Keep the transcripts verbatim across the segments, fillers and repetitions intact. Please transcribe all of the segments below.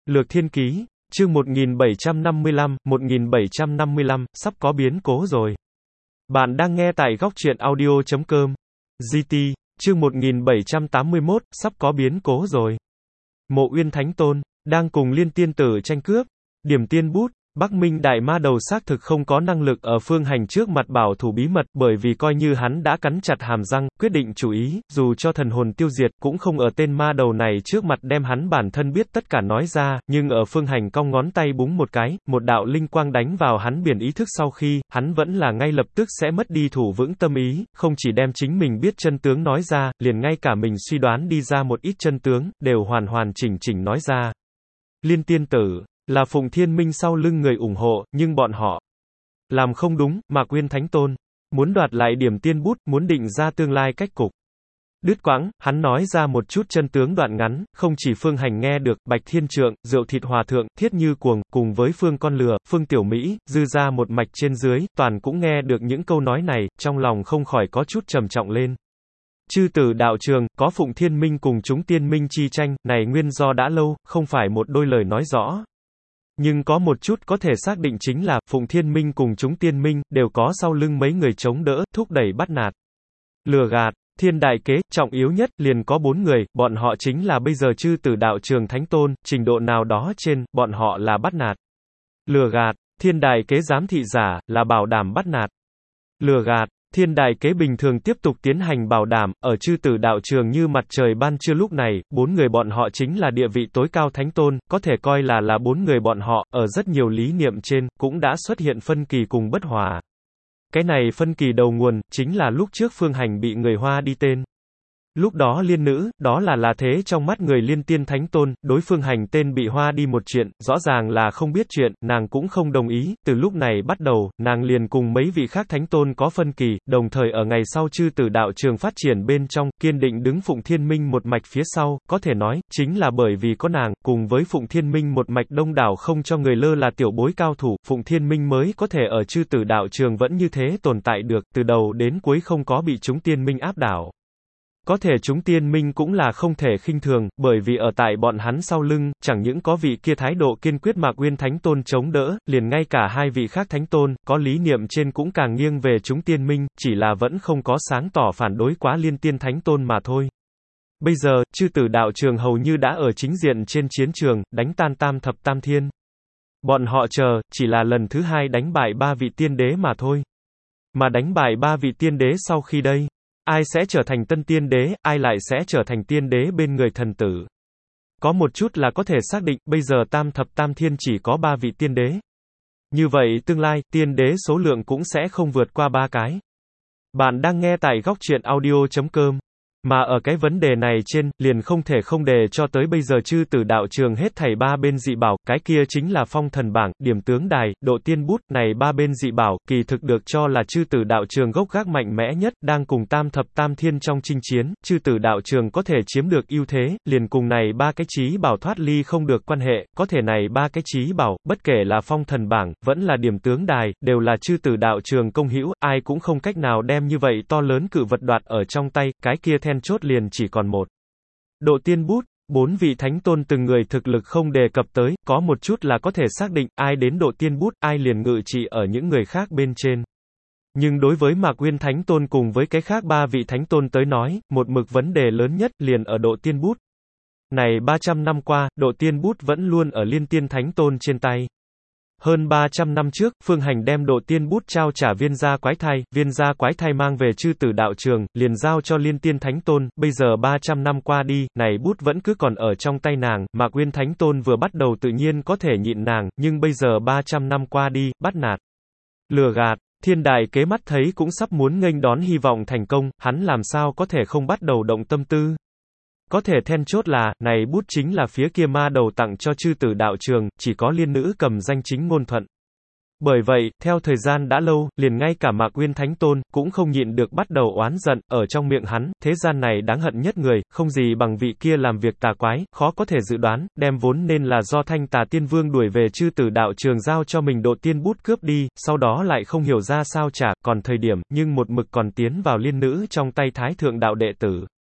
Lược Thiên Ký, chương một nghìn bảy trăm năm mươi lăm, một nghìn bảy trăm năm mươi lăm, sắp có biến cố rồi. Bạn đang nghe tại góc truyện audio chấm com. giê tê, chương một nghìn bảy trăm tám mươi mốt, sắp có biến cố rồi. Mộ Uyên Thánh Tôn, đang cùng Liên Tiên Tử tranh cướp. Điểm Tiên Bút, Bắc Minh Đại Ma Đầu xác thực không có năng lực ở Phương Hành trước mặt bảo thủ bí mật, bởi vì coi như hắn đã cắn chặt hàm răng, quyết định chủ ý, dù cho thần hồn tiêu diệt, cũng không ở tên ma đầu này trước mặt đem hắn bản thân biết tất cả nói ra, nhưng ở Phương Hành cong ngón tay búng một cái, một đạo linh quang đánh vào hắn biển ý thức sau khi, hắn vẫn là ngay lập tức sẽ mất đi thủ vững tâm ý, không chỉ đem chính mình biết chân tướng nói ra, liền ngay cả mình suy đoán đi ra một ít chân tướng, đều hoàn hoàn chỉnh chỉnh nói ra. Liên Tiên Tử là Phụng Thiên Minh sau lưng người ủng hộ, nhưng bọn họ làm không đúng, Mạc Uyên Thánh Tôn muốn đoạt lại Điểm Tiên Bút, muốn định ra tương lai cách cục. Đứt quãng, hắn nói ra một chút chân tướng đoạn ngắn, không chỉ Phương Hành nghe được, Bạch Thiên Trượng, Rượu Thịt Hòa Thượng, Thiết Như Cuồng, cùng với Phương Con Lừa, Phương Tiểu Mỹ, dư ra một mạch trên dưới, toàn cũng nghe được những câu nói này, trong lòng không khỏi có chút trầm trọng lên. Chư tử đạo trường, có Phụng Thiên Minh cùng chúng tiên minh chi tranh, này nguyên do đã lâu, không phải một đôi lời nói rõ. Nhưng có một chút có thể xác định chính là, Phụng Thiên Minh cùng chúng tiên minh, đều có sau lưng mấy người chống đỡ, thúc đẩy bắt nạt. Lừa gạt, thiên đại kế, trọng yếu nhất, liền có bốn người, bọn họ chính là bây giờ chư tử đạo trường Thánh Tôn, trình độ nào đó trên, bọn họ là bắt nạt. Lừa gạt, thiên đại kế giám thị giả, là bảo đảm bắt nạt. Lừa gạt, thiên đại kế bình thường tiếp tục tiến hành bảo đảm, ở chư tử đạo trường như mặt trời ban trưa lúc này, bốn người bọn họ chính là địa vị tối cao Thánh Tôn, có thể coi là là bốn người bọn họ, ở rất nhiều lý niệm trên, cũng đã xuất hiện phân kỳ cùng bất hòa. Cái này phân kỳ đầu nguồn, chính là lúc trước Phương Hành bị người Hoa đi tên. Lúc đó liên nữ, đó là là thế trong mắt người Liên Tiên Thánh Tôn, đối Phương Hành tên bị Hoa đi một chuyện, rõ ràng là không biết chuyện, nàng cũng không đồng ý, từ lúc này bắt đầu, nàng liền cùng mấy vị khác Thánh Tôn có phân kỳ, đồng thời ở ngày sau chư tử đạo trường phát triển bên trong, kiên định đứng Phụng Thiên Minh một mạch phía sau, có thể nói, chính là bởi vì có nàng, cùng với Phụng Thiên Minh một mạch đông đảo không cho người lơ là tiểu bối cao thủ, Phụng Thiên Minh mới có thể ở chư tử đạo trường vẫn như thế tồn tại được, từ đầu đến cuối không có bị chúng tiên minh áp đảo. Có thể chúng tiên minh cũng là không thể khinh thường, bởi vì ở tại bọn hắn sau lưng, chẳng những có vị kia thái độ kiên quyết Mạc Uyên Thánh Tôn chống đỡ, liền ngay cả hai vị khác Thánh Tôn, có lý niệm trên cũng càng nghiêng về chúng tiên minh, chỉ là vẫn không có sáng tỏ phản đối quá Liên Tiên Thánh Tôn mà thôi. Bây giờ, chư tử đạo trường hầu như đã ở chính diện trên chiến trường, đánh tan tam thập tam thiên. Bọn họ chờ, chỉ là lần thứ hai đánh bại ba vị tiên đế mà thôi. Mà đánh bại ba vị tiên đế sau khi đây, ai sẽ trở thành tân tiên đế, ai lại sẽ trở thành tiên đế bên người thần tử. Có một chút là có thể xác định, bây giờ tam thập tam thiên chỉ có ba vị tiên đế. Như vậy tương lai, tiên đế số lượng cũng sẽ không vượt qua ba cái. Bạn đang nghe tại góc truyện audio chấm com. Mà ở cái vấn đề này trên, liền không thể không đề cho tới bây giờ chư tử đạo trường hết thảy ba bên dị bảo, cái kia chính là Phong Thần Bảng, Điểm Tướng Đài, Độ Tiên Bút, này ba bên dị bảo, kỳ thực được cho là chư tử đạo trường gốc gác mạnh mẽ nhất, đang cùng tam thập tam thiên trong chinh chiến, chư tử đạo trường có thể chiếm được ưu thế, liền cùng này ba cái chí bảo thoát ly không được quan hệ, có thể này ba cái chí bảo, bất kể là Phong Thần Bảng, vẫn là Điểm Tướng Đài, đều là chư tử đạo trường công hữu, ai cũng không cách nào đem như vậy to lớn cự vật đoạt ở trong tay, cái kia then chốt liền chỉ còn một. Độ Tiên Bút, bốn vị Thánh Tôn từng người thực lực không đề cập tới, có một chút là có thể xác định, ai đến Độ Tiên Bút, ai liền ngự trị ở những người khác bên trên. Nhưng đối với Mạc Uyên Thánh Tôn cùng với cái khác ba vị Thánh Tôn tới nói, một mực vấn đề lớn nhất liền ở Độ Tiên Bút. Này ba trăm năm qua, Độ Tiên Bút vẫn luôn ở Liên Tiên Thánh Tôn trên tay. Hơn ba trăm năm trước, Phương Hành đem Độ Tiên Bút trao trả Viên Gia Quái Thai, Viên Gia Quái Thai mang về chư tử đạo trường, liền giao cho Liên Tiên Thánh Tôn, bây giờ ba trăm năm qua đi, này bút vẫn cứ còn ở trong tay nàng, Mạc Uyên Thánh Tôn vừa bắt đầu tự nhiên có thể nhịn nàng, nhưng bây giờ ba trăm năm qua đi, bắt nạt, lừa gạt, thiên đại kế mắt thấy cũng sắp muốn nghênh đón hy vọng thành công, hắn làm sao có thể không bắt đầu động tâm tư. Có thể then chốt là, này bút chính là phía kia ma đầu tặng cho chư tử đạo trường, chỉ có liên nữ cầm danh chính ngôn thuận. Bởi vậy, theo thời gian đã lâu, liền ngay cả Mạc Uyên Thánh Tôn, cũng không nhịn được bắt đầu oán giận, ở trong miệng hắn, thế gian này đáng hận nhất người, không gì bằng vị kia làm việc tà quái, khó có thể dự đoán, đem vốn nên là do Thanh Tà Tiên Vương đuổi về chư tử đạo trường giao cho mình Độ Tiên Bút cướp đi, sau đó lại không hiểu ra sao trả, còn thời điểm, nhưng một mực còn tiến vào liên nữ trong tay Thái Thượng Đạo đệ tử.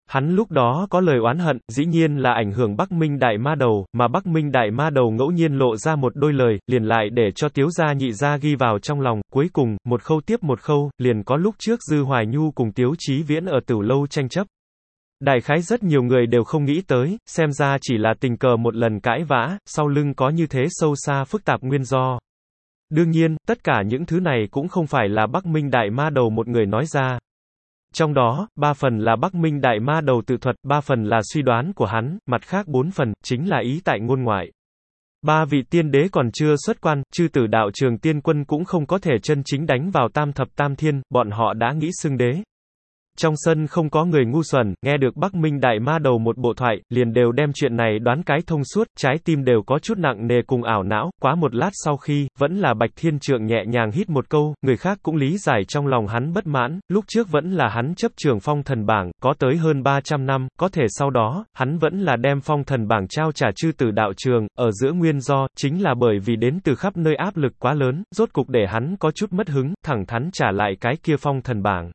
Hắn lúc đó có lời oán hận, dĩ nhiên là ảnh hưởng Bắc Minh Đại Ma Đầu, mà Bắc Minh Đại Ma Đầu ngẫu nhiên lộ ra một đôi lời, liền lại để cho Tiếu gia nhị gia ghi vào trong lòng, cuối cùng, một khâu tiếp một khâu, liền có lúc trước Dư Hoài Nhu cùng Tiếu Chí Viễn ở Tử Lâu tranh chấp. Đại khái rất nhiều người đều không nghĩ tới, xem ra chỉ là tình cờ một lần cãi vã, sau lưng có như thế sâu xa phức tạp nguyên do. Đương nhiên, tất cả những thứ này cũng không phải là Bắc Minh Đại Ma Đầu một người nói ra. Trong đó, ba phần là Bắc Minh Đại Ma Đầu tự thuật, ba phần là suy đoán của hắn, mặt khác bốn phần, chính là ý tại ngôn ngoại. Ba vị tiên đế còn chưa xuất quan, chư tử đạo trường tiên quân cũng không có thể chân chính đánh vào tam thập tam thiên, bọn họ đã nghĩ xưng đế. Trong sân không có người ngu xuẩn, nghe được Bắc Minh Đại Ma Đầu một bộ thoại, liền đều đem chuyện này đoán cái thông suốt, trái tim đều có chút nặng nề cùng ảo não, quá một lát sau khi, vẫn là Bạch Thiên Trượng nhẹ nhàng hít một câu, người khác cũng lý giải trong lòng hắn bất mãn, lúc trước vẫn là hắn chấp trường phong thần bảng, có tới hơn ba trăm năm, có thể sau đó, hắn vẫn là đem phong thần bảng trao trả chư tử đạo trường, ở giữa nguyên do, chính là bởi vì đến từ khắp nơi áp lực quá lớn, rốt cục để hắn có chút mất hứng, thẳng thắn trả lại cái kia phong thần bảng.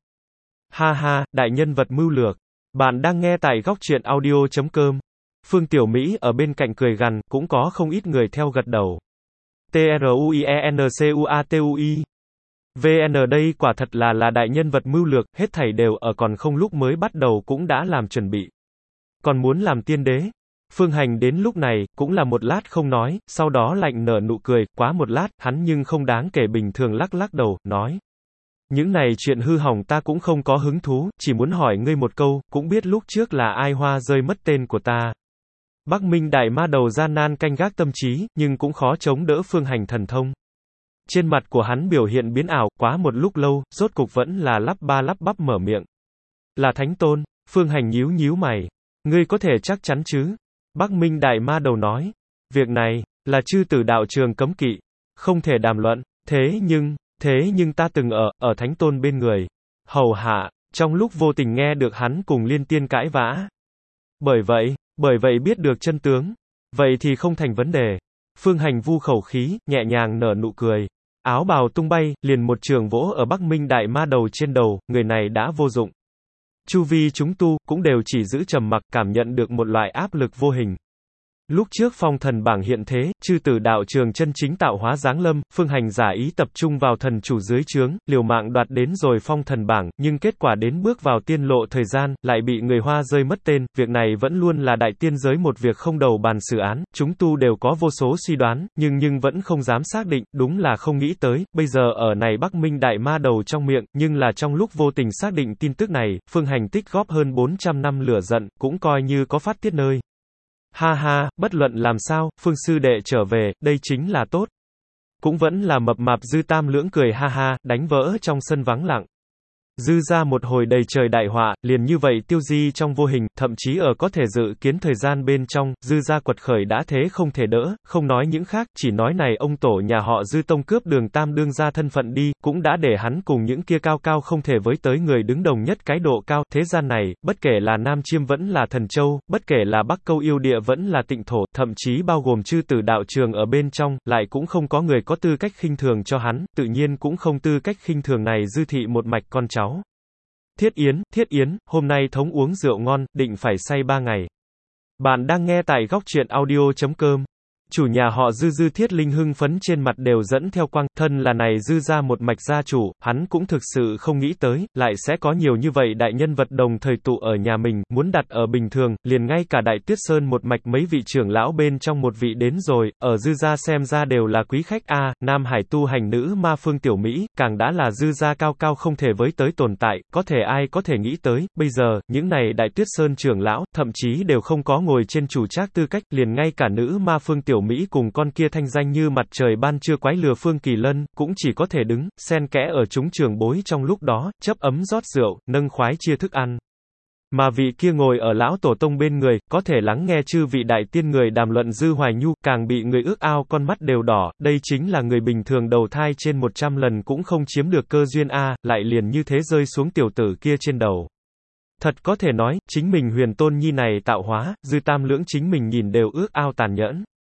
Ha ha, đại nhân vật mưu lược. Bạn đang nghe tại góc truyện audio chấm com. Phương Tiểu Mỹ ở bên cạnh cười gằn, cũng có không ít người theo gật đầu. T R U I E N C U A T U I. V N đây quả thật là là đại nhân vật mưu lược, hết thảy đều ở còn không lúc mới bắt đầu cũng đã làm chuẩn bị. Còn muốn làm tiên đế? Phương Hành đến lúc này, cũng là một lát không nói, sau đó lạnh nở nụ cười, quá một lát, hắn nhưng không đáng kể bình thường lắc lắc đầu, nói. Những này chuyện hư hỏng ta cũng không có hứng thú, chỉ muốn hỏi ngươi một câu, cũng biết lúc trước là ai hoa rơi mất tên của ta. Bắc Minh Đại Ma Đầu gian nan canh gác tâm trí, nhưng cũng khó chống đỡ Phương Hành thần thông. Trên mặt của hắn biểu hiện biến ảo, quá một lúc lâu, rốt cục vẫn là lắp ba lắp bắp mở miệng. Là Thánh Tôn, Phương Hành nhíu nhíu mày. Ngươi có thể chắc chắn chứ? Bắc Minh Đại Ma Đầu nói. Việc này, là chư tử đạo trường cấm kỵ. Không thể đàm luận, thế nhưng... Thế nhưng ta từng ở, ở Thánh Tôn bên người. Hầu hạ, trong lúc vô tình nghe được hắn cùng Liên Tiên cãi vã. Bởi vậy, bởi vậy biết được chân tướng. Vậy thì không thành vấn đề. Phương Hành vu khẩu khí, nhẹ nhàng nở nụ cười. Áo bào tung bay, liền một trường vỗ ở Bắc Minh Đại Ma Đầu trên đầu, người này đã vô dụng. Chu vi chúng tu, cũng đều chỉ giữ trầm mặc, cảm nhận được một loại áp lực vô hình. Lúc trước phong thần bảng hiện thế, chư tử đạo trường chân chính tạo hóa giáng lâm, Phương Hành giả ý tập trung vào thần chủ dưới trướng, liều mạng đoạt đến rồi phong thần bảng, nhưng kết quả đến bước vào tiên lộ thời gian, lại bị người Hoa rơi mất tên, việc này vẫn luôn là đại tiên giới một việc không đầu bàn xử án, chúng tu đều có vô số suy đoán, nhưng nhưng vẫn không dám xác định, đúng là không nghĩ tới, bây giờ ở này Bắc Minh Đại Ma Đầu trong miệng, nhưng là trong lúc vô tình xác định tin tức này, Phương Hành tích góp hơn bốn trăm năm lửa giận, cũng coi như có phát tiết nơi. Ha ha, bất luận làm sao, Phương sư đệ trở về, đây chính là tốt. Cũng vẫn là mập mạp Dư Tam Lưỡng cười ha ha, đánh vỡ trong sân vắng lặng. Dư ra một hồi đầy trời đại họa, liền như vậy tiêu di trong vô hình, thậm chí ở có thể dự kiến thời gian bên trong, Dư ra quật khởi đã thế không thể đỡ, không nói những khác, chỉ nói này ông tổ nhà họ Dư tông cướp Đường Tam đương ra thân phận đi, cũng đã để hắn cùng những kia cao cao không thể với tới người đứng đồng nhất cái độ cao, thế gian này, bất kể là Nam Chiêm vẫn là Thần Châu, bất kể là Bắc Câu yêu địa vẫn là Tịnh Thổ, thậm chí bao gồm chư tử đạo trường ở bên trong, lại cũng không có người có tư cách khinh thường cho hắn, tự nhiên cũng không tư cách khinh thường này Dư thị một mạch con cháu. Thiết Yến, Thiết Yến, hôm nay thống uống rượu ngon, định phải say ba ngày. Bạn đang nghe tại góc truyện audio chấm com. Chủ nhà họ Dư Dư Thiết Linh hưng phấn trên mặt đều dẫn theo quang, thân là này Dư ra một mạch gia chủ, hắn cũng thực sự không nghĩ tới, lại sẽ có nhiều như vậy đại nhân vật đồng thời tụ ở nhà mình, muốn đặt ở bình thường, liền ngay cả Đại Tuyết Sơn một mạch mấy vị trưởng lão bên trong một vị đến rồi, ở Dư ra xem ra đều là quý khách a, Nam Hải tu hành nữ ma Phương Tiểu Mỹ, càng đã là Dư ra cao cao không thể với tới tồn tại, có thể ai có thể nghĩ tới, bây giờ, những này Đại Tuyết Sơn trưởng lão, thậm chí đều không có ngồi trên chủ trác tư cách, liền ngay cả nữ ma Phương Tiểu Mỹ cùng con kia thanh danh như mặt trời ban trưa quái lừa Phương Kỳ Lân, cũng chỉ có thể đứng, xen kẽ ở chúng trưởng bối trong lúc đó, chấp ấm rót rượu, nâng khoái chia thức ăn. Mà vị kia ngồi ở lão tổ tông bên người, có thể lắng nghe chư vị đại tiên người đàm luận Dư Hoài Nhu, càng bị người ước ao con mắt đều đỏ, đây chính là người bình thường đầu thai trên một trăm lần cũng không chiếm được cơ duyên a, lại liền như thế rơi xuống tiểu tử kia trên đầu. Thật có thể nói, chính mình huyền tôn nhi này tạo hóa, Dư Tam Lưỡng chính mình nhìn đều ước ao tàn nhẫn.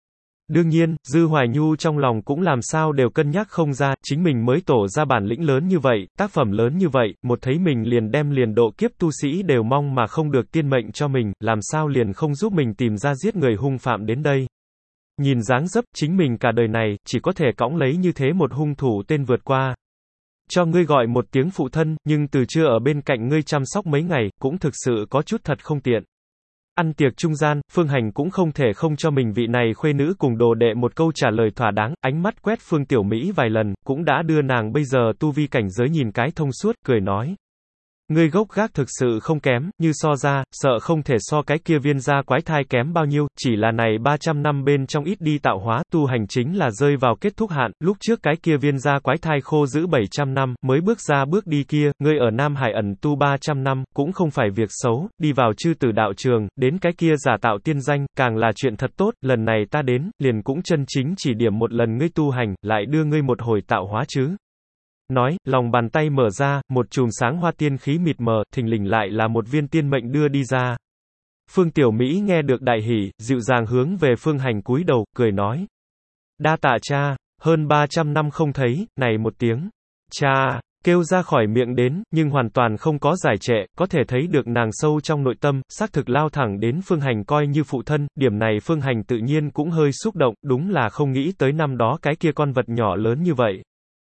Đương nhiên, Dư Hoài Nhu trong lòng cũng làm sao đều cân nhắc không ra, chính mình mới tổ ra bản lĩnh lớn như vậy, tác phẩm lớn như vậy, một thấy mình liền đem liền độ kiếp tu sĩ đều mong mà không được tiên mệnh cho mình, làm sao liền không giúp mình tìm ra giết người hung phạm đến đây. Nhìn dáng dấp, chính mình cả đời này, chỉ có thể cõng lấy như thế một hung thủ tên vượt qua. Cho ngươi gọi một tiếng phụ thân, nhưng từ chưa ở bên cạnh ngươi chăm sóc mấy ngày, cũng thực sự có chút thật không tiện. Ăn tiệc trung gian, Phương Hành cũng không thể không cho mình vị này khuê nữ cùng đồ đệ một câu trả lời thỏa đáng, ánh mắt quét Phương Tiểu Mỹ vài lần, cũng đã đưa nàng bây giờ tu vi cảnh giới nhìn cái thông suốt, cười nói. Ngươi gốc gác thực sự không kém, như so ra, sợ không thể so cái kia viên gia quái thai kém bao nhiêu, chỉ là này ba trăm năm bên trong ít đi tạo hóa, tu hành chính là rơi vào kết thúc hạn, lúc trước cái kia viên gia quái thai khô giữ bảy trăm năm, mới bước ra bước đi kia, ngươi ở Nam Hải ẩn tu ba trăm năm, cũng không phải việc xấu, đi vào chư tử đạo trường, đến cái kia giả tạo tiên danh, càng là chuyện thật tốt, lần này ta đến, liền cũng chân chính chỉ điểm một lần ngươi tu hành, lại đưa ngươi một hồi tạo hóa chứ. Nói, lòng bàn tay mở ra, một chùm sáng hoa tiên khí mịt mờ, thình lình lại là một viên tiên mệnh đưa đi ra. Phương Tiểu Mỹ nghe được đại hỉ, dịu dàng hướng về Phương Hành cúi đầu, cười nói. Đa tạ cha, hơn ba trăm năm không thấy, này một tiếng. Cha, kêu ra khỏi miệng đến, nhưng hoàn toàn không có giải trệ, có thể thấy được nàng sâu trong nội tâm, xác thực lao thẳng đến Phương Hành coi như phụ thân, điểm này Phương Hành tự nhiên cũng hơi xúc động, đúng là không nghĩ tới năm đó cái kia con vật nhỏ lớn như vậy.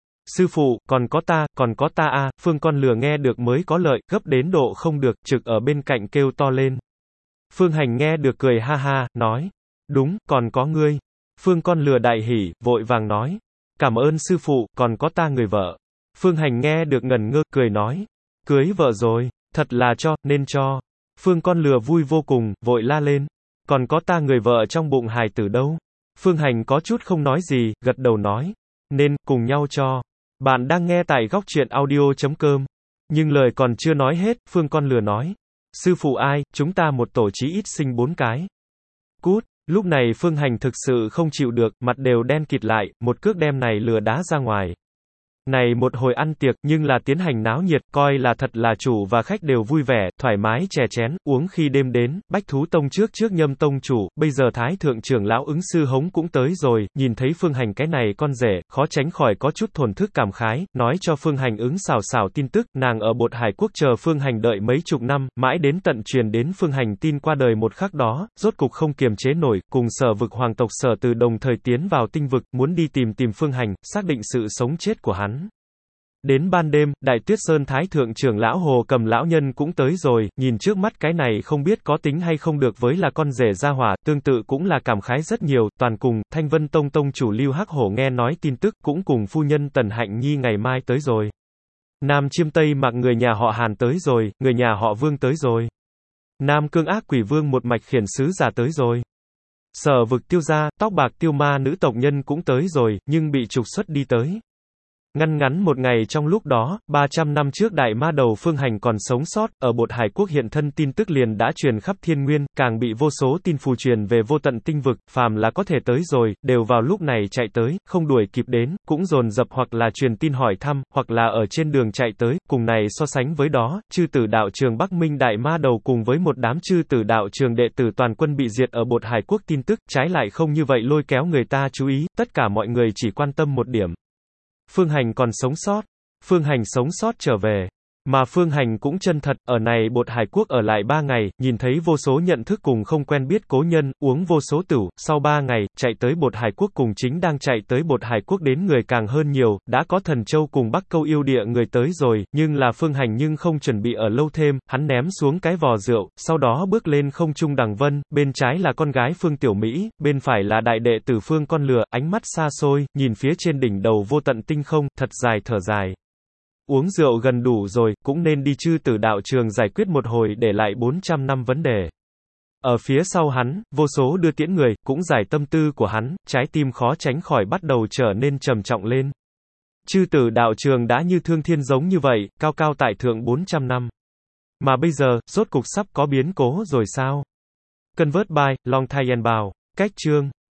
Sư phụ, còn có ta, còn có ta a, Phương con lừa nghe được mới có lợi, gấp đến độ không được, trực ở bên cạnh kêu to lên. Phương Hành nghe được cười ha ha, nói. Đúng, còn có ngươi. Phương con lừa đại hỉ, vội vàng nói. Cảm ơn sư phụ, còn có ta người vợ. Phương Hành nghe được ngẩn ngơ, cười nói. Cưới vợ rồi, thật là cho, nên cho. Phương con lừa vui vô cùng, vội la lên. Còn có ta người vợ trong bụng hài tử đâu? Phương Hành có chút không nói gì, gật đầu nói. Nên, cùng nhau cho. Bạn đang nghe tại góc truyện audio chấm com. Nhưng lời còn chưa nói hết, Phương con lừa nói. Sư phụ ai, chúng ta một tổ chí ít sinh bốn cái. Cút, lúc này Phương Hành thực sự không chịu được, mặt đều đen kịt lại, một cước đem này lừa đá ra ngoài. Này một hồi ăn tiệc, nhưng là tiến hành náo nhiệt, coi là thật là chủ và khách đều vui vẻ, thoải mái chè chén, uống khi đêm đến, Bách Thú Tông trước trước Nhâm Tông chủ, bây giờ Thái Thượng trưởng lão ứng sư hống cũng tới rồi, nhìn thấy Phương Hành cái này con rể, khó tránh khỏi có chút thổn thức cảm khái, nói cho Phương Hành ứng xào xào tin tức, nàng ở Bột Hải Quốc chờ Phương Hành đợi mấy chục năm, mãi đến tận truyền đến Phương Hành tin qua đời một khắc đó, rốt cục không kiềm chế nổi, cùng Sở Vực hoàng tộc Sở Từ đồng thời tiến vào tinh vực, muốn đi tìm tìm Phương Hành, xác định sự sống chết của hắn. Đến ban đêm, Đại Tuyết Sơn Thái Thượng trưởng lão Hồ Cầm lão nhân cũng tới rồi, nhìn trước mắt cái này không biết có tính hay không được với là con rể gia hỏa, tương tự cũng là cảm khái rất nhiều, toàn cùng, Thanh Vân Tông tông chủ Lưu Hắc Hổ nghe nói tin tức, cũng cùng phu nhân Tần Hạnh Nhi ngày mai tới rồi. Nam Chiêm Tây Mặc người nhà họ Hàn tới rồi, người nhà họ Vương tới rồi. Nam Cương Ác Quỷ Vương một mạch khiển sứ giả tới rồi. Sở Vực tiêu gia, tóc bạc tiêu ma nữ tộc nhân cũng tới rồi, nhưng bị trục xuất đi tới. Ngăn ngắn một ngày trong lúc đó, ba trăm năm trước đại ma đầu Phương Hành còn sống sót, ở Bột Hải Quốc hiện thân tin tức liền đã truyền khắp thiên nguyên, càng bị vô số tin phù truyền về vô tận tinh vực, phàm là có thể tới rồi, đều vào lúc này chạy tới, không đuổi kịp đến, cũng dồn dập hoặc là truyền tin hỏi thăm, hoặc là ở trên đường chạy tới, cùng này so sánh với đó, chư tử đạo trường Bắc Minh đại ma đầu cùng với một đám chư tử đạo trường đệ tử toàn quân bị diệt ở Bột Hải Quốc tin tức, trái lại không như vậy lôi kéo người ta chú ý, tất cả mọi người chỉ quan tâm một điểm. Phương Hành còn sống sót. Phương Hành sống sót trở về. Mà Phương Hành cũng chân thật, ở này Bột Hải Quốc ở lại ba ngày, nhìn thấy vô số nhận thức cùng không quen biết cố nhân, uống vô số tửu, sau ba ngày, chạy tới Bột Hải Quốc cùng chính đang chạy tới Bột Hải Quốc đến người càng hơn nhiều, đã có Thần Châu cùng Bắc Câu yêu địa người tới rồi, nhưng là Phương Hành nhưng không chuẩn bị ở lâu thêm, hắn ném xuống cái vò rượu, sau đó bước lên không trung đằng vân, bên trái là con gái Phương Tiểu Mỹ, bên phải là đại đệ tử Phương con lừa, ánh mắt xa xôi, nhìn phía trên đỉnh đầu vô tận tinh không, thật dài thở dài. Uống rượu gần đủ rồi, cũng nên đi chư tử đạo trường giải quyết một hồi để lại bốn trăm năm vấn đề. Ở phía sau hắn, vô số đưa tiễn người, cũng giải tâm tư của hắn, trái tim khó tránh khỏi bắt đầu trở nên trầm trọng lên. Chư tử đạo trường đã như thương thiên giống như vậy, cao cao tại thượng bốn trăm năm. Mà bây giờ, rốt cục sắp có biến cố rồi sao? Convert by, Long Thai Bao, cách chương.